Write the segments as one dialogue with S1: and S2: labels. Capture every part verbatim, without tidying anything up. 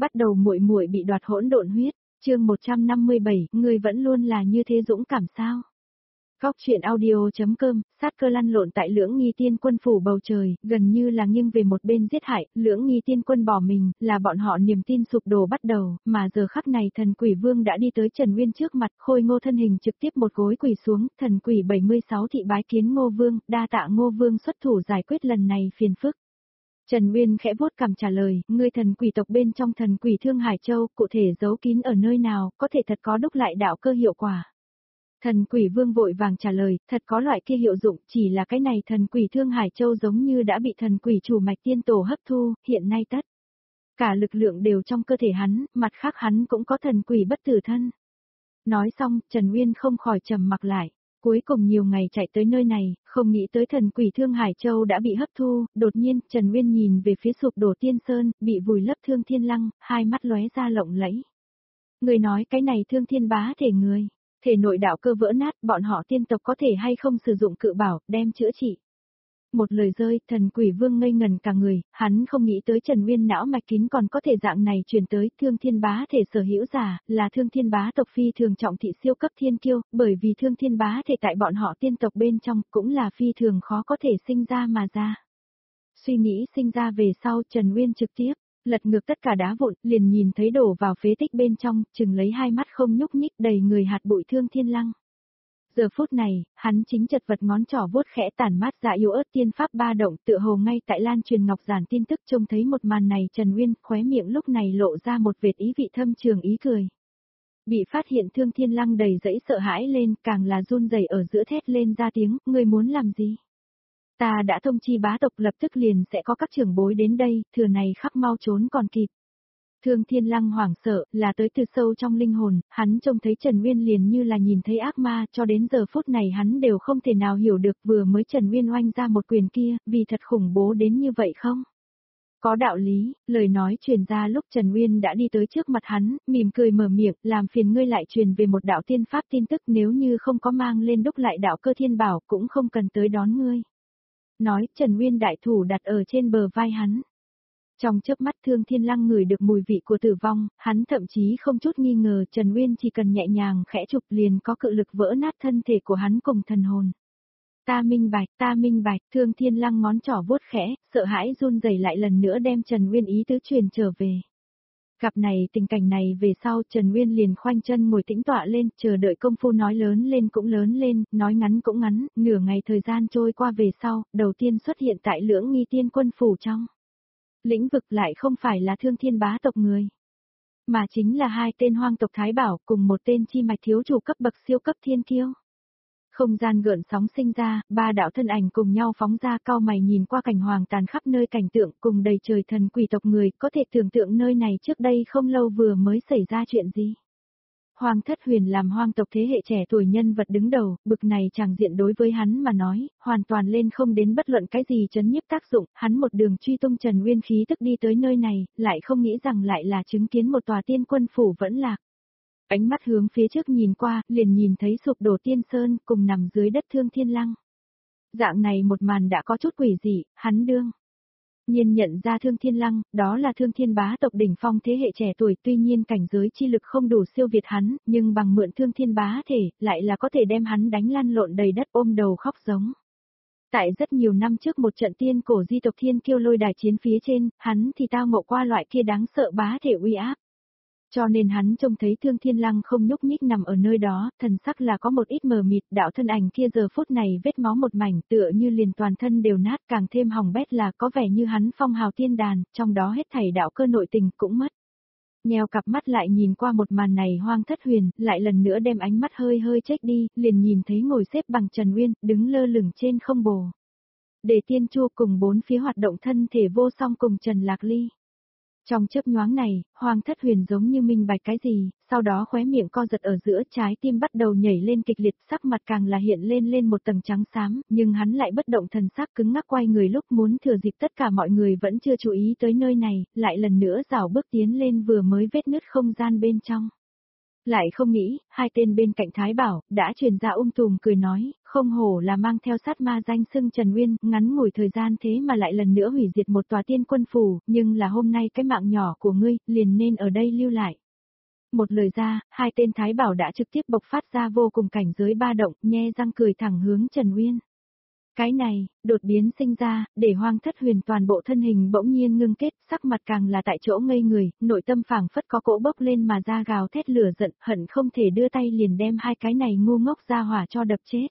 S1: Bắt đầu muội muội bị đoạt hỗn độn huyết, chương một trăm năm mươi bảy, ngươi vẫn luôn là như thế dũng cảm sao? Góc truyện audio.com, sát cơ lăn lộn tại Lưỡng Nghi Tiên Quân phủ bầu trời, gần như là nghiêng về một bên giết hại, Lưỡng Nghi Tiên Quân bỏ mình, là bọn họ niềm tin sụp đổ bắt đầu, mà giờ khắc này thần quỷ vương đã đi tới Trần Uyên trước mặt, Khôi Ngô thân hình trực tiếp một gối quỳ xuống, thần quỷ bảy mươi sáu thị bái kiến Ngô Vương, đa tạ Ngô Vương xuất thủ giải quyết lần này phiền phức. Trần Uyên khẽ vuốt cằm trả lời, ngươi thần quỷ tộc bên trong thần quỷ Thương Hải Châu, cụ thể giấu kín ở nơi nào, có thể thật có đúc lại đạo cơ hiệu quả. Thần quỷ vương vội vàng trả lời, thật có loại kia hiệu dụng, chỉ là cái này thần quỷ Thương Hải Châu giống như đã bị thần quỷ chủ mạch tiên tổ hấp thu, hiện nay tất. Cả lực lượng đều trong cơ thể hắn, mặt khác hắn cũng có thần quỷ bất tử thân. Nói xong, Trần Uyên không khỏi trầm mặc lại. Cuối cùng nhiều ngày chạy tới nơi này, không nghĩ tới thần quỷ Thương Hải Châu đã bị hấp thu, đột nhiên Trần Uyên nhìn về phía sụp đổ tiên sơn, bị vùi lấp Thương Thiên Lăng, hai mắt lóe ra lộng lẫy. Người nói cái này Thương Thiên bá thể người, thể nội đạo cơ vỡ nát, bọn họ tiên tộc có thể hay không sử dụng cự bảo, đem chữa trị. Một lời rơi, thần quỷ vương ngây ngần cả người, hắn không nghĩ tới Trần Uyên não mạch kín còn có thể dạng này truyền tới, Thương Thiên bá thể sở hữu giả, là Thương Thiên bá tộc phi thường trọng thị siêu cấp thiên kiêu, bởi vì Thương Thiên bá thể tại bọn họ tiên tộc bên trong, cũng là phi thường khó có thể sinh ra mà ra. Suy nghĩ sinh ra về sau, Trần Uyên trực tiếp lật ngược tất cả đá vụn, liền nhìn thấy đổ vào phế tích bên trong, chừng lấy hai mắt không nhúc nhích đầy người hạt bụi Thương Thiên Lăng. Giờ phút này, hắn chính chật vật ngón trỏ vuốt khẽ tản mát dạ yếu ớt tiên pháp ba động, tựa hồ ngay tại lan truyền ngọc giản tin tức trông thấy một màn này, Trần Uyên khóe miệng lúc này lộ ra một vệt ý vị thâm trường ý cười. Bị phát hiện Thương Thiên Lăng đầy dẫy sợ hãi lên, càng là run rẩy ở giữa thét lên ra tiếng, ngươi muốn làm gì? Ta đã thông chi bá tộc lập tức liền sẽ có các trưởng bối đến đây, thừa này khắc mau trốn còn kịp. Thương Thiên Lăng hoảng sợ, là tới từ sâu trong linh hồn, hắn trông thấy Trần Uyên liền như là nhìn thấy ác ma, cho đến giờ phút này hắn đều không thể nào hiểu được vừa mới Trần Uyên oanh ra một quyền kia, vì thật khủng bố đến như vậy không? Có đạo lý, lời nói truyền ra lúc Trần Uyên đã đi tới trước mặt hắn, mỉm cười mở miệng, làm phiền ngươi lại truyền về một đạo tiên pháp tin tức, nếu như không có mang lên đúc lại đạo cơ thiên bảo cũng không cần tới đón ngươi. Nói, Trần Uyên đại thủ đặt ở trên bờ vai hắn. Trong chớp mắt Thương Thiên Lăng ngửi được mùi vị của tử vong, hắn thậm chí không chút nghi ngờ Trần Uyên chỉ cần nhẹ nhàng khẽ chụp liền có cự lực vỡ nát thân thể của hắn cùng thần hồn. Ta minh bạch, ta minh bạch, Thương Thiên Lăng ngón trỏ vuốt khẽ, sợ hãi run rẩy lại lần nữa đem Trần Uyên ý tứ truyền trở về. Gặp này tình cảnh này về sau Trần Uyên liền khoanh chân ngồi tĩnh tọa lên, chờ đợi công phu nói lớn lên cũng lớn lên, nói ngắn cũng ngắn, nửa ngày thời gian trôi qua về sau, đầu tiên xuất hiện tại Lưỡng Nghi Tiên Quân phủ trong. Lĩnh vực lại không phải là Thương Thiên bá tộc người, mà chính là hai tên hoang tộc Thái Bảo cùng một tên chi mạch thiếu chủ cấp bậc siêu cấp thiên kiêu. Không gian gợn sóng sinh ra, ba đạo thân ảnh cùng nhau phóng ra, cao mày nhìn qua cảnh hoàng tàn khắp nơi cảnh tượng cùng đầy trời thần quỷ tộc người, có thể tưởng tượng nơi này trước đây không lâu vừa mới xảy ra chuyện gì. Hoàng Thất Huyền làm hoang tộc thế hệ trẻ tuổi nhân vật đứng đầu, bực này chàng diện đối với hắn mà nói, hoàn toàn lên không đến bất luận cái gì chấn nhiếp tác dụng, hắn một đường truy tung Trần Uyên khí tức đi tới nơi này, lại không nghĩ rằng lại là chứng kiến một tòa tiên quân phủ vẫn lạc. Ánh mắt hướng phía trước nhìn qua, liền nhìn thấy sụp đổ tiên sơn cùng nằm dưới đất Thương Thiên Lăng. Dạng này một màn đã có chút quỷ dị, hắn đương nhiên nhận ra Thương Thiên Lăng, đó là Thương Thiên bá tộc đỉnh phong thế hệ trẻ tuổi, tuy nhiên cảnh giới chi lực không đủ siêu việt hắn, nhưng bằng mượn Thương Thiên bá thể, lại là có thể đem hắn đánh lăn lộn đầy đất ôm đầu khóc giống. Tại rất nhiều năm trước một trận tiên cổ di tộc thiên kiêu lôi đài chiến phía trên, hắn thì tao ngộ qua loại kia đáng sợ bá thể uy áp. Cho nên hắn trông thấy Thương Thiên Lăng không nhúc nhích nằm ở nơi đó, thần sắc là có một ít mờ mịt, đạo thân ảnh kia giờ phút này vết máu một mảnh tựa như liền toàn thân đều nát, càng thêm hỏng bét là có vẻ như hắn phong hào tiên đàn, trong đó hết thảy đạo cơ nội tình cũng mất. Nheo cặp mắt lại nhìn qua một màn này Hoang Thất Huyền, lại lần nữa đem ánh mắt hơi hơi chếch đi, liền nhìn thấy ngồi xếp bằng Trần Uyên, đứng lơ lửng trên không bồ. Để Tiên Chu cùng bốn phía hoạt động thân thể vô song cùng Trần Lạc Ly. Trong chớp nhoáng này, Hoàng Thất Huyền giống như minh bạch cái gì, sau đó khóe miệng co giật ở giữa, trái tim bắt đầu nhảy lên kịch liệt, sắc mặt càng là hiện lên lên một tầng trắng xám, nhưng hắn lại bất động thần sắc cứng ngắc quay người lúc muốn thừa dịp tất cả mọi người vẫn chưa chú ý tới nơi này, lại lần nữa rảo bước tiến lên vừa mới vết nứt không gian bên trong. Lại không nghĩ, hai tên bên cạnh Thái Bảo, đã truyền ra ung tùm cười nói, không hổ là mang theo sát ma danh xưng Trần Uyên, ngắn ngủi thời gian thế mà lại lần nữa hủy diệt một tòa tiên quân phủ, nhưng là hôm nay cái mạng nhỏ của ngươi, liền nên ở đây lưu lại. Một lời ra, hai tên Thái Bảo đã trực tiếp bộc phát ra vô cùng cảnh giới ba động, nhe răng cười thẳng hướng Trần Uyên. Cái này, đột biến sinh ra, để Hoang Thất Huyền toàn bộ thân hình bỗng nhiên ngưng kết, sắc mặt càng là tại chỗ ngây người, nội tâm phảng phất có cỗ bốc lên mà ra gào thét lửa giận, hận không thể đưa tay liền đem hai cái này ngu ngốc ra hỏa cho đập chết.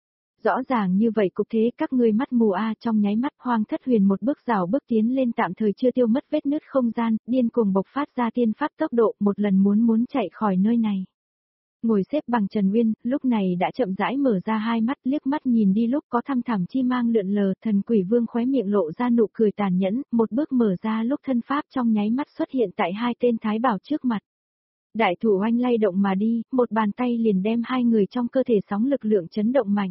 S1: Rõ ràng như vậy cục thế các ngươi mắt mù a, trong nháy mắt Hoang Thất Huyền một bước rào bước tiến lên tạm thời chưa tiêu mất vết nứt không gian, điên cuồng bộc phát ra tiên pháp tốc độ, một lần muốn muốn chạy khỏi nơi này. Ngồi xếp bằng Trần Uyên, lúc này đã chậm rãi mở ra hai mắt, liếc mắt nhìn đi lúc có thăm thẳm chi mang lượn lờ, Thần Quỷ Vương khóe miệng lộ ra nụ cười tàn nhẫn, một bước mở ra lúc thân pháp trong nháy mắt xuất hiện tại hai tên Thái Bảo trước mặt. Đại thủ oanh lay động mà đi, một bàn tay liền đem hai người trong cơ thể sóng lực lượng chấn động mạnh.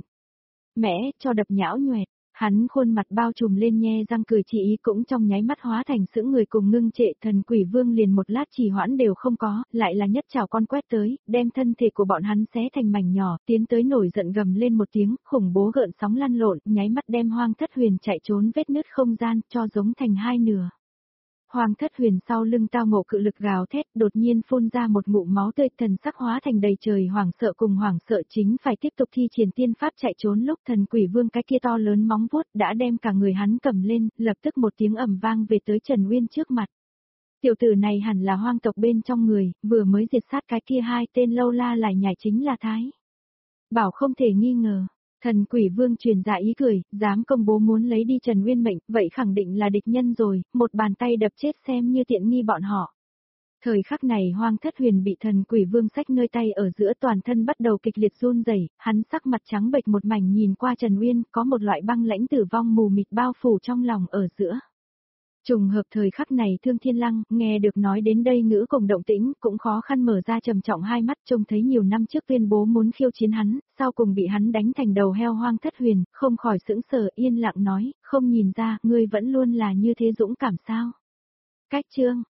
S1: Mẽ, cho đập nhão nhoẹt. Hắn khuôn mặt bao trùm lên nhe răng cười chỉ ý cũng trong nháy mắt hóa thành sững người cùng ngưng trệ, Thần Quỷ Vương liền một lát trì hoãn đều không có, lại là nhất trảo con quét tới, đem thân thể của bọn hắn xé thành mảnh nhỏ, tiến tới nổi giận gầm lên một tiếng, khủng bố gợn sóng lăn lộn, nháy mắt đem Hoang Thất Huyền chạy trốn vết nứt không gian, cho giống thành hai nửa. Hoang Thất Huyền sau lưng tao ngộ cự lực gào thét, đột nhiên phun ra một ngụm máu tươi, thần sắc hóa thành đầy trời hoảng sợ cùng hoảng sợ chính phải tiếp tục thi triển tiên pháp chạy trốn lúc Thần Quỷ Vương cái kia to lớn móng vuốt đã đem cả người hắn cầm lên, lập tức một tiếng ầm vang về tới Trần Uyên trước mặt. Tiểu tử này hẳn là hoang tộc bên trong người, vừa mới diệt sát cái kia hai tên lâu la lại nhảy chính là Thái Bảo không thể nghi ngờ. Thần Quỷ Vương truyền ra ý cười, dám công bố muốn lấy đi Trần Uyên mệnh, vậy khẳng định là địch nhân rồi, một bàn tay đập chết xem như tiện nghi bọn họ. Thời khắc này Hoang Thất Huyền bị Thần Quỷ Vương xách nơi tay ở giữa, toàn thân bắt đầu kịch liệt run rẩy, hắn sắc mặt trắng bệch một mảnh nhìn qua Trần Uyên, có một loại băng lãnh tử vong mù mịt bao phủ trong lòng ở giữa. Trùng hợp thời khắc này Thương Thiên Lăng, nghe được nói đến đây ngữ cùng động tĩnh, cũng khó khăn mở ra trầm trọng hai mắt, trông thấy nhiều năm trước tuyên bố muốn khiêu chiến hắn, sau cùng bị hắn đánh thành đầu heo Hoang Thất Huyền, không khỏi sững sờ yên lặng nói, không nhìn ra, ngươi vẫn luôn là như thế dũng cảm sao. Cách chương